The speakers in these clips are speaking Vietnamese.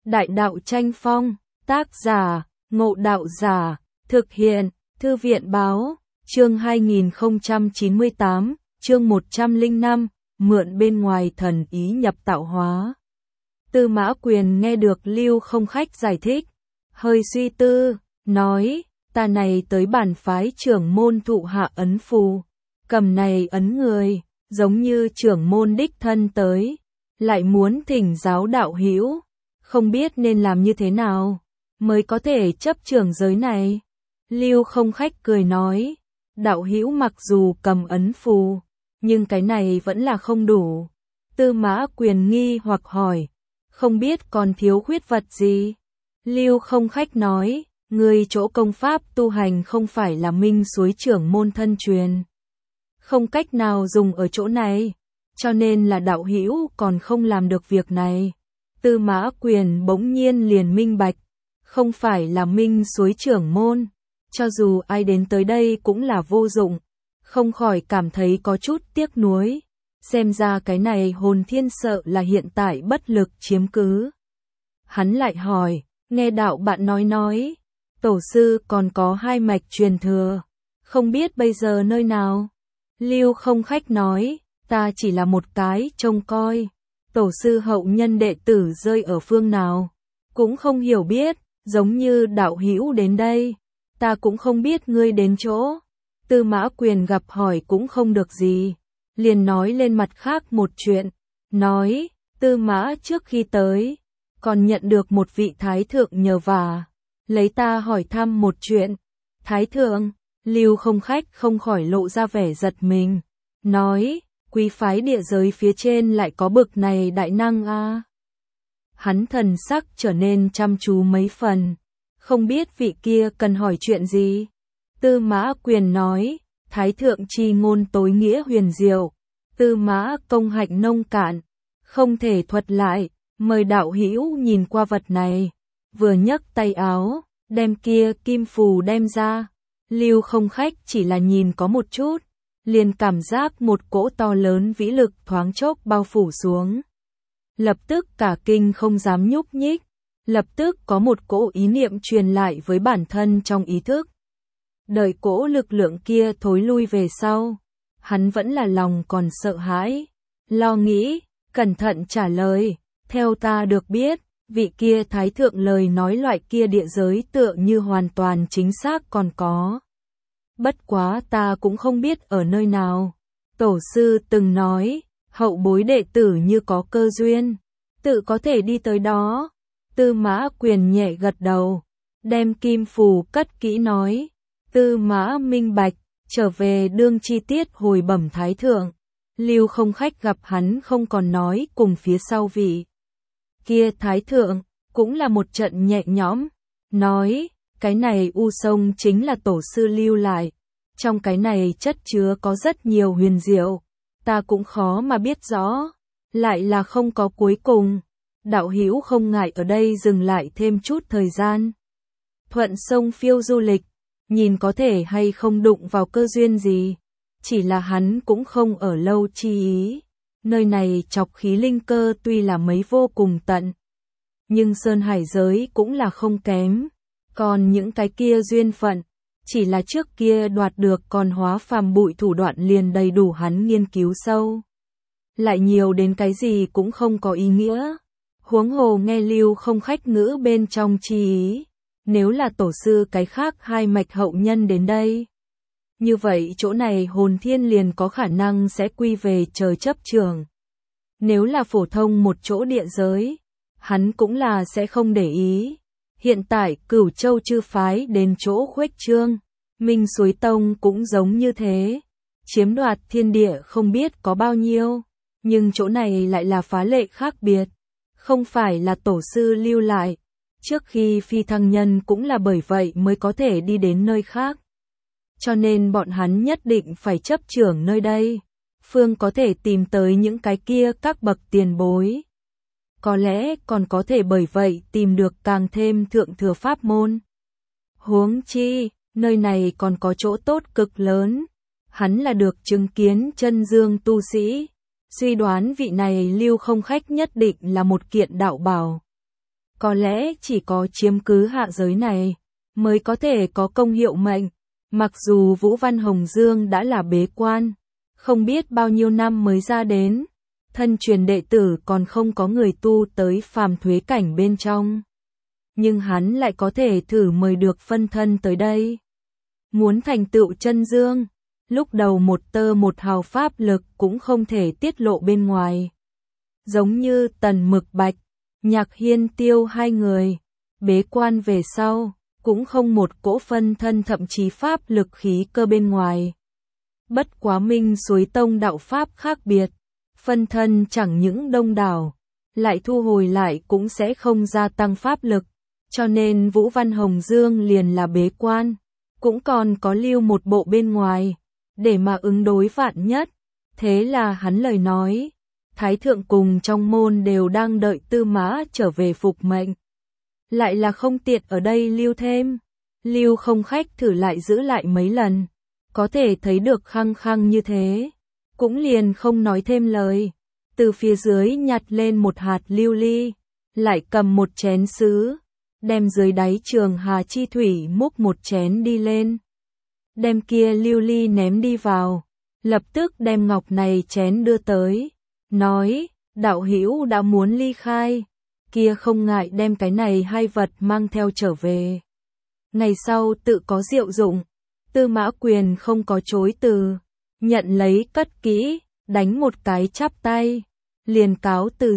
Đại đạo tranh phong, tác giả, Ngộ Đạo Giả, thực hiện, Thư viện báo, chương 2098, chương 105, mượn bên ngoài thần ý nhập tạo hóa. Tư Mã Quyền nghe được Lưu Không Khách giải thích, hơi suy tư, nói, ta này tới bản phái trưởng môn thụ hạ ấn phù, cầm này ấn người, giống như trưởng môn đích thân tới, lại muốn thỉnh giáo đạo hữu, không biết nên làm như thế nào, mới có thể chấp trưởng giới này. Lưu Không Khách cười nói, đạo hữu mặc dù cầm ấn phù, nhưng cái này vẫn là không đủ. Tư Mã Quyền nghi hoặc hỏi, không biết còn thiếu khuyết vật gì? Lưu Không Khách nói, người chỗ công pháp tu hành không phải là Minh Suối trưởng môn thân truyền, không cách nào dùng ở chỗ này, cho nên là đạo hữu còn không làm được việc này. Tư Mã Quyền bỗng nhiên liền minh bạch, không phải là Minh Suối trưởng môn, cho dù ai đến tới đây cũng là vô dụng, không khỏi cảm thấy có chút tiếc nuối. Xem ra cái này Hồn Thiên sợ là hiện tại bất lực chiếm cứ. Hắn lại hỏi, nghe đạo bạn nói, tổ sư còn có 2 mạch truyền thừa, không biết bây giờ nơi nào? Lưu Không Khách nói, ta chỉ là một cái trông coi, tổ sư hậu nhân đệ tử rơi ở phương nào, cũng không hiểu biết, giống như đạo hữu đến đây, ta cũng không biết ngươi đến chỗ. Tư Mã Quyền gặp hỏi cũng không được gì, liền nói lên mặt khác một chuyện, nói, Tư Mã trước khi tới, còn nhận được một vị thái thượng nhờ vả, lấy ta hỏi thăm một chuyện. Thái thượng? Lưu Không Khách không khỏi lộ ra vẻ giật mình, nói, quý phái địa giới phía trên lại có bực này đại năng a. Hắn thần sắc trở nên chăm chú mấy phần, không biết vị kia cần hỏi chuyện gì. Tư Mã Quyền nói, thái thượng chi ngôn tối nghĩa huyền diệu, Tư Mã công hạnh nông cạn, không thể thuật lại, mời đạo hữu nhìn qua vật này. Vừa nhấc tay áo, đem kia kim phù đem ra. Lưu Không Khách chỉ là nhìn có một chút, liền cảm giác một cỗ to lớn vĩ lực thoáng chốc bao phủ xuống. Lập tức cả kinh không dám nhúc nhích, lập tức có một cỗ ý niệm truyền lại với bản thân trong ý thức. Đợi cỗ lực lượng kia thối lui về sau, hắn vẫn là lòng còn sợ hãi, lo nghĩ, cẩn thận trả lời, theo ta được biết, vị kia thái thượng lời nói loại kia địa giới tựa như hoàn toàn chính xác còn có. Bất quá ta cũng không biết ở nơi nào. Tổ sư từng nói, hậu bối đệ tử như có cơ duyên, tự có thể đi tới đó. Tư Mã Quyền nhẹ gật đầu, đem kim phù cất kỹ nói, Tư Mã minh bạch, trở về đương chi tiết hồi bẩm thái thượng. Lưu Không Khách gặp hắn không còn nói cùng phía sau vị kia thái thượng, cũng là một trận nhẹ nhõm, nói, cái này u sông chính là tổ sư lưu lại, trong cái này chất chứa có rất nhiều huyền diệu, ta cũng khó mà biết rõ, lại là không có cuối cùng. Đạo hữu không ngại ở đây dừng lại thêm chút thời gian, thuận sông phiêu du lịch, nhìn có thể hay không đụng vào cơ duyên gì. Chỉ là hắn cũng không ở lâu chi ý, nơi này chọc khí linh cơ tuy là mấy vô cùng tận, nhưng sơn hải giới cũng là không kém, còn những cái kia duyên phận, chỉ là trước kia đoạt được còn hóa phàm bụi thủ đoạn liền đầy đủ hắn nghiên cứu sâu. Lại nhiều đến cái gì cũng không có ý nghĩa, huống hồ nghe Lưu Không Khách ngữ bên trong chi ý, nếu là tổ sư cái khác 2 mạch hậu nhân đến đây, như vậy chỗ này Hồn Thiên liền có khả năng sẽ quy về trời chấp trường. Nếu là phổ thông một chỗ địa giới, hắn cũng là sẽ không để ý. Hiện tại Cửu Châu chư phái đến chỗ khuếch trương, Minh Suối Tông cũng giống như thế, chiếm đoạt thiên địa không biết có bao nhiêu, nhưng chỗ này lại là phá lệ khác biệt, không phải là tổ sư lưu lại, trước khi phi thăng nhân cũng là bởi vậy mới có thể đi đến nơi khác. Cho nên bọn hắn nhất định phải chấp trưởng nơi đây, phương có thể tìm tới những cái kia các bậc tiền bối. Có lẽ còn có thể bởi vậy tìm được càng thêm thượng thừa pháp môn. Huống chi, nơi này còn có chỗ tốt cực lớn, hắn là được chứng kiến chân dương tu sĩ, suy đoán vị này Lưu Không Khách nhất định là một kiện đạo bảo. Có lẽ chỉ có chiếm cứ hạ giới này mới có thể có công hiệu mệnh. Mặc dù Vũ Văn Hồng Dương đã là bế quan, không biết bao nhiêu năm mới ra đến, thân truyền đệ tử còn không có người tu tới phàm thuế cảnh bên trong. Nhưng hắn lại có thể thử mời được phân thân tới đây. Muốn thành tựu chân dương, lúc đầu một tơ một hào pháp lực cũng không thể tiết lộ bên ngoài. Giống như Tần Mực Bạch, Nhạc Hiên Tiêu hai người, bế quan về sau, cũng không một cỗ phân thân thậm chí pháp lực khí cơ bên ngoài. Bất quá Minh Suối Tông đạo pháp khác biệt, phân thân chẳng những đông đảo, lại thu hồi lại cũng sẽ không gia tăng pháp lực, cho nên Vũ Văn Hồng Dương liền là bế quan, cũng còn có lưu một bộ bên ngoài, để mà ứng đối vạn nhất. Thế là hắn lời nói, Thái thượng cùng trong môn đều đang đợi Tư Mã trở về phục mệnh. Lại là không tiện ở đây lưu thêm, lưu không khách thử lại giữ lại mấy lần, có thể thấy được khăng khăng như thế, cũng liền không nói thêm lời, từ phía dưới nhặt lên một hạt lưu ly, lại cầm một chén sứ, đem dưới đáy Trường Hà chi thủy múc một chén đi lên, đem kia lưu ly ném đi vào, lập tức đem ngọc này chén đưa tới, nói, đạo hữu đã muốn ly khai, kia không ngại đem cái này hai vật mang theo trở về. Ngày sau tự có diệu dụng. Tư Mã Quyền không có chối từ, nhận lấy cất kỹ, đánh một cái chắp tay, liền cáo từ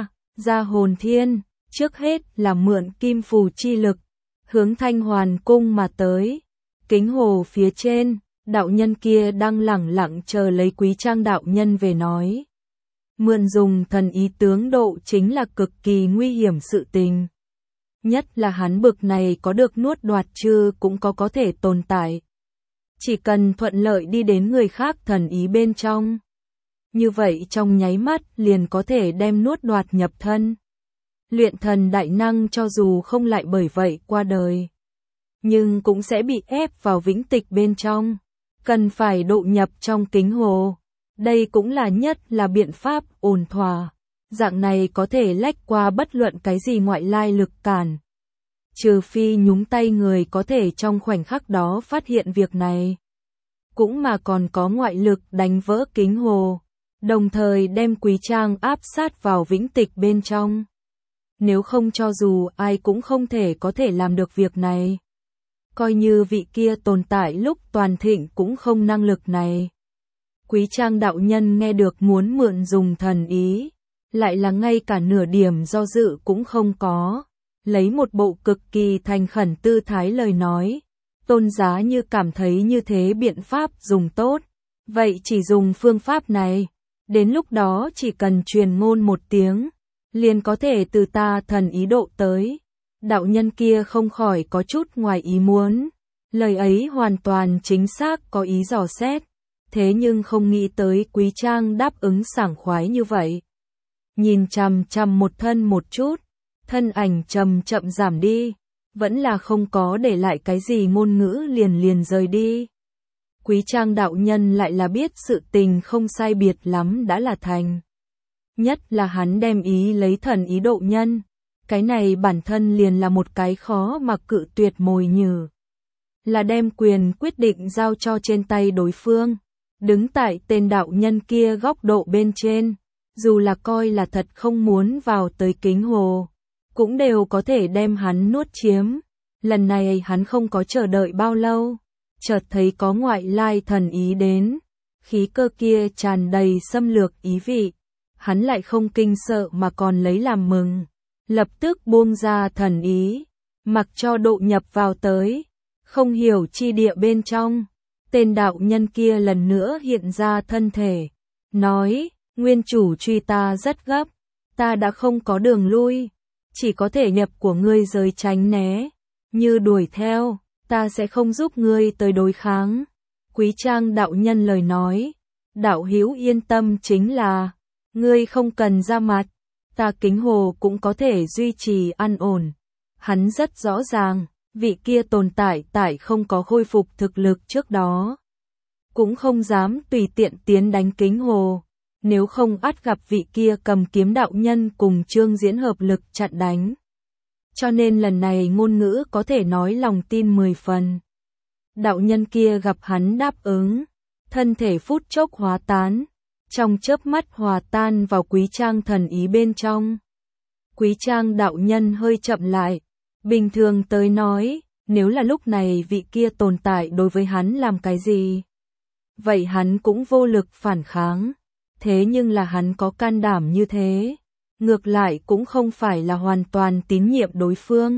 ra Hồn Thiên, trước hết là mượn kim phù chi lực, hướng Thanh Hoàn cung mà tới. Kính hồ phía trên, đạo nhân kia đang lẳng lặng chờ lấy Quý Trang đạo nhân về nói. Mượn dùng thần ý tướng độ chính là cực kỳ nguy hiểm sự tình. Nhất là hắn bực này có được nuốt đoạt chư cũng có thể tồn tại. Chỉ cần thuận lợi đi đến người khác thần ý bên trong. Như vậy trong nháy mắt liền có thể đem nuốt đoạt nhập thân. Luyện thần đại năng cho dù không lại bởi vậy qua đời, nhưng cũng sẽ bị ép vào vĩnh tịch bên trong. Cần phải độ nhập trong kính hồ. Đây cũng là nhất là biện pháp ổn thỏa. Dạng này có thể lách qua bất luận cái gì ngoại lai lực cản. Trừ phi nhúng tay người có thể trong khoảnh khắc đó phát hiện việc này. Cũng mà còn có ngoại lực đánh vỡ kính hồ, đồng thời đem Quý Trang áp sát vào vĩnh tịch bên trong. Nếu không cho dù ai cũng không thể có thể làm được việc này. Coi như vị kia tồn tại lúc toàn thịnh cũng không năng lực này. Quý Trang đạo nhân nghe được muốn mượn dùng thần ý, lại là ngay cả nửa điểm do dự cũng không có. Lấy một bộ cực kỳ thành khẩn tư thái lời nói, tôn giá như cảm thấy như thế biện pháp dùng tốt, vậy chỉ dùng phương pháp này, đến lúc đó chỉ cần truyền ngôn một tiếng, liền có thể từ ta thần ý độ tới. Đạo nhân kia không khỏi có chút ngoài ý muốn, lời ấy hoàn toàn chính xác có ý dò xét, thế nhưng không nghĩ tới Quý Trang đáp ứng sảng khoái như vậy. Nhìn chằm chằm một thân một chút, thân ảnh chậm chậm giảm đi, vẫn là không có để lại cái gì ngôn ngữ liền rời đi. Quý Trang đạo nhân lại là biết sự tình không sai biệt lắm đã là thành. Nhất là hắn đem ý lấy thần ý độ nhân, cái này bản thân liền là một cái khó mà cự tuyệt mồi nhử. Là đem quyền quyết định giao cho trên tay đối phương, đứng tại tên đạo nhân kia góc độ bên trên, dù là coi là thật không muốn vào tới kính hồ, cũng đều có thể đem hắn nuốt chiếm. Lần này hắn không có chờ đợi bao lâu, chợt thấy có ngoại lai thần ý đến, khí cơ kia tràn đầy xâm lược ý vị, hắn lại không kinh sợ mà còn lấy làm mừng, lập tức buông ra thần ý, mặc cho độ nhập vào tới, không hiểu chi địa bên trong. Tên đạo nhân kia lần nữa hiện ra thân thể, nói, nguyên chủ truy ta rất gấp, ta đã không có đường lui, chỉ có thể nhập của ngươi rời tránh né, như đuổi theo, ta sẽ không giúp ngươi tới đối kháng. Quý Trang đạo nhân lời nói, đạo hữu yên tâm chính là, ngươi không cần ra mặt, ta kính hồ cũng có thể duy trì an ổn. Hắn rất rõ ràng, vị kia tồn tại không có khôi phục thực lực trước đó, cũng không dám tùy tiện tiến đánh kính hồ, nếu không ắt gặp vị kia cầm kiếm đạo nhân cùng Trương Diễn hợp lực chặn đánh. cho nên lần này ngôn ngữ có thể nói lòng tin 10 phần. Đạo nhân kia gặp hắn đáp ứng, thân thể phút chốc hóa tán, trong chớp mắt hòa tan vào Quý Trang thần ý bên trong. Quý Trang đạo nhân hơi chậm lại, bình thường tới nói, nếu là lúc này vị kia tồn tại đối với hắn làm cái gì, vậy hắn cũng vô lực phản kháng, thế nhưng là hắn có can đảm như thế, ngược lại cũng không phải là hoàn toàn tín nhiệm đối phương,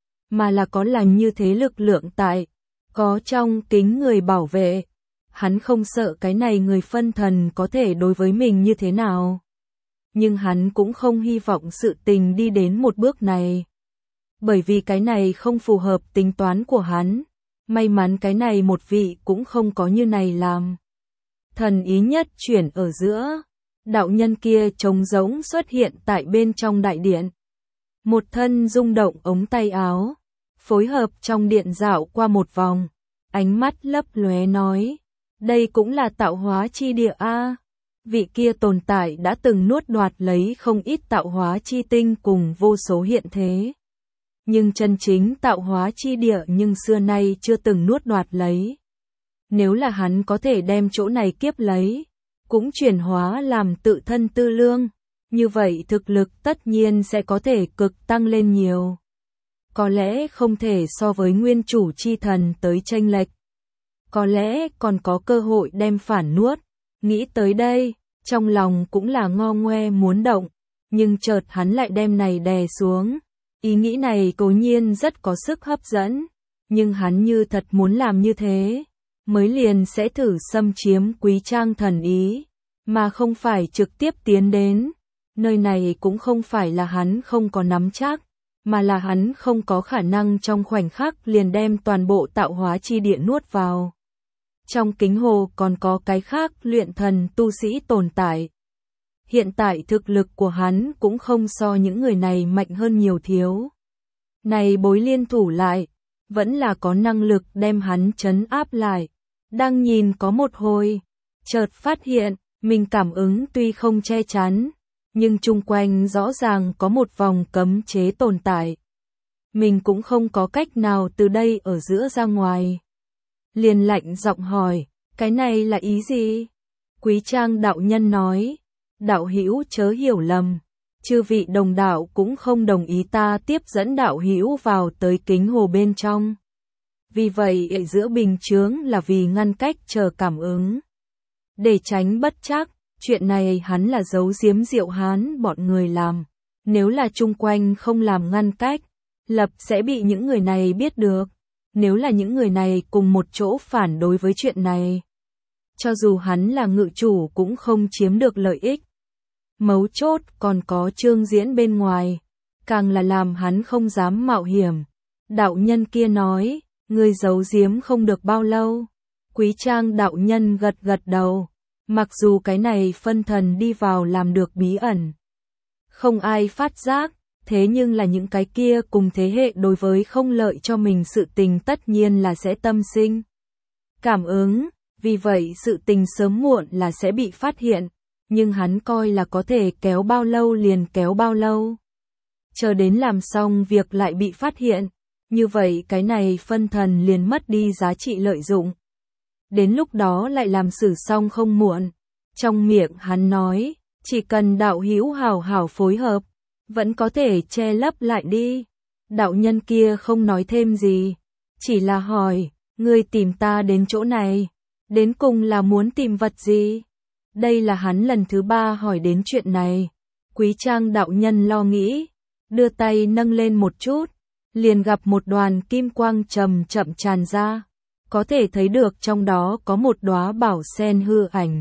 mà là có lành như thế lực lượng tại, có trong kính người bảo vệ. Hắn không sợ cái này người phân thần có thể đối với mình như thế nào. Nhưng hắn cũng không hy vọng sự tình đi đến một bước này. Bởi vì cái này không phù hợp tính toán của hắn. May mắn cái này một vị cũng không có như này làm. Thần ý nhất chuyển ở giữa. Đạo nhân kia trống rỗng xuất hiện tại bên trong đại điện. Một thân rung động ống tay áo. Phối hợp trong điện dạo qua một vòng. Ánh mắt lấp lóe nói. Đây cũng là tạo hóa chi địa a. Vị kia tồn tại đã từng nuốt đoạt lấy không ít tạo hóa chi tinh cùng vô số hiện thế. Nhưng chân chính tạo hóa chi địa nhưng xưa nay chưa từng nuốt đoạt lấy. Nếu là hắn có thể đem chỗ này kiếp lấy, cũng chuyển hóa làm tự thân tư lương, như vậy thực lực tất nhiên sẽ có thể cực tăng lên nhiều. Có lẽ không thể so với nguyên chủ chi thần tới chênh lệch. Có lẽ còn có cơ hội đem phản nuốt. Nghĩ tới đây, trong lòng cũng là ngo ngoe muốn động, nhưng chợt hắn lại đem này đè xuống. Ý nghĩ này cố nhiên rất có sức hấp dẫn, nhưng hắn như thật muốn làm như thế, mới liền sẽ thử xâm chiếm Quý Trang thần ý, mà không phải trực tiếp tiến đến. Nơi này cũng không phải là hắn không có nắm chắc, mà là hắn không có khả năng trong khoảnh khắc liền đem toàn bộ tạo hóa chi địa nuốt vào. Trong kính hồ còn có cái khác luyện thần tu sĩ tồn tại. Hiện tại thực lực của hắn cũng không so những người này mạnh hơn nhiều thiếu. Này bối liên thủ lại, vẫn là có năng lực đem hắn trấn áp lại. Đang nhìn có một hồi, chợt phát hiện, mình cảm ứng tuy không che chắn, nhưng chung quanh rõ ràng có một vòng cấm chế tồn tại. Mình cũng không có cách nào từ đây ở giữa ra ngoài. Liền lạnh giọng hỏi, cái này là ý gì? Quý Trang đạo nhân nói, đạo hữu chớ hiểu lầm, chư vị đồng đạo cũng không đồng ý ta tiếp dẫn đạo hữu vào tới kính hồ bên trong. Vì vậy ở giữa bình chướng là vì ngăn cách chờ cảm ứng. Để tránh bất trắc, chuyện này hắn là giấu giếm Diệu Hán bọn người làm. Nếu là chung quanh không làm ngăn cách, lập sẽ bị những người này biết được. Nếu là những người này cùng một chỗ phản đối với chuyện này, cho dù hắn là ngự chủ cũng không chiếm được lợi ích. Mấu chốt còn có Trương Diễn bên ngoài, càng là làm hắn không dám mạo hiểm. Đạo nhân kia nói, ngươi giấu giếm không được bao lâu. Quý Trang đạo nhân gật gật đầu, mặc dù cái này phân thần đi vào làm được bí ẩn, không ai phát giác. Thế nhưng là những cái kia cùng thế hệ đối với không lợi cho mình sự tình tất nhiên là sẽ tâm sinh cảm ứng, vì vậy sự tình sớm muộn là sẽ bị phát hiện, nhưng hắn coi là có thể kéo bao lâu liền kéo bao lâu. Chờ đến làm xong việc lại bị phát hiện, như vậy cái này phân thần liền mất đi giá trị lợi dụng. Đến lúc đó lại làm xử xong không muộn. Trong miệng hắn nói, chỉ cần đạo hữu hảo hảo phối hợp, vẫn có thể che lấp lại đi. Đạo nhân kia không nói thêm gì, chỉ là hỏi, ngươi tìm ta đến chỗ này, đến cùng là muốn tìm vật gì? Đây là hắn lần thứ 3 hỏi đến chuyện này. Quý Trang đạo nhân lo nghĩ, đưa tay nâng lên một chút, liền gặp một đoàn kim quang chậm chậm tràn ra, có thể thấy được trong đó có một đóa bảo sen hư ảnh.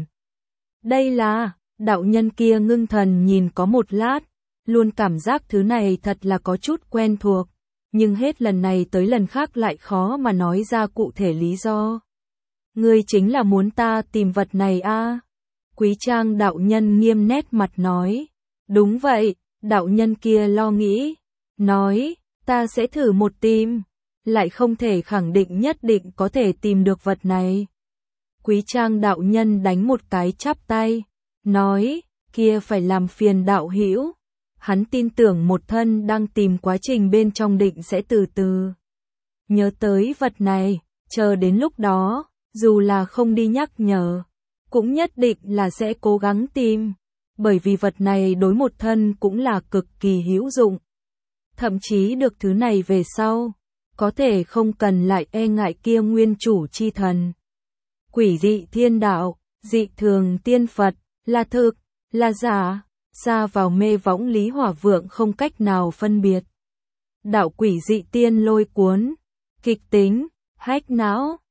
Đây là, đạo nhân kia ngưng thần nhìn có một lát, luôn cảm giác thứ này thật là có chút quen thuộc, nhưng hết lần này tới lần khác lại khó mà nói ra cụ thể lý do. Ngươi chính là muốn ta tìm vật này a? Quý Trang đạo nhân nghiêm nét mặt nói. Đúng vậy, đạo nhân kia lo nghĩ, nói, ta sẽ thử một tìm, lại không thể khẳng định nhất định có thể tìm được vật này. Quý Trang đạo nhân đánh một cái chắp tay, nói, kia phải làm phiền đạo hữu. hắn tin tưởng một thân đang tìm quá trình bên trong định sẽ từ từ nhớ tới vật này, chờ đến lúc đó, dù là không đi nhắc nhở, cũng nhất định là sẽ cố gắng tìm, bởi vì vật này đối một thân cũng là cực kỳ hữu dụng. Thậm chí được thứ này về sau, có thể không cần lại e ngại kia nguyên chủ chi thần. Quỷ dị thiên đạo, dị thường tiên Phật, là thực, là giả, xa vào mê võng Lý Hỏa Vượng không cách nào phân biệt. Đạo quỷ dị tiên lôi cuốn, kịch tính, hách não,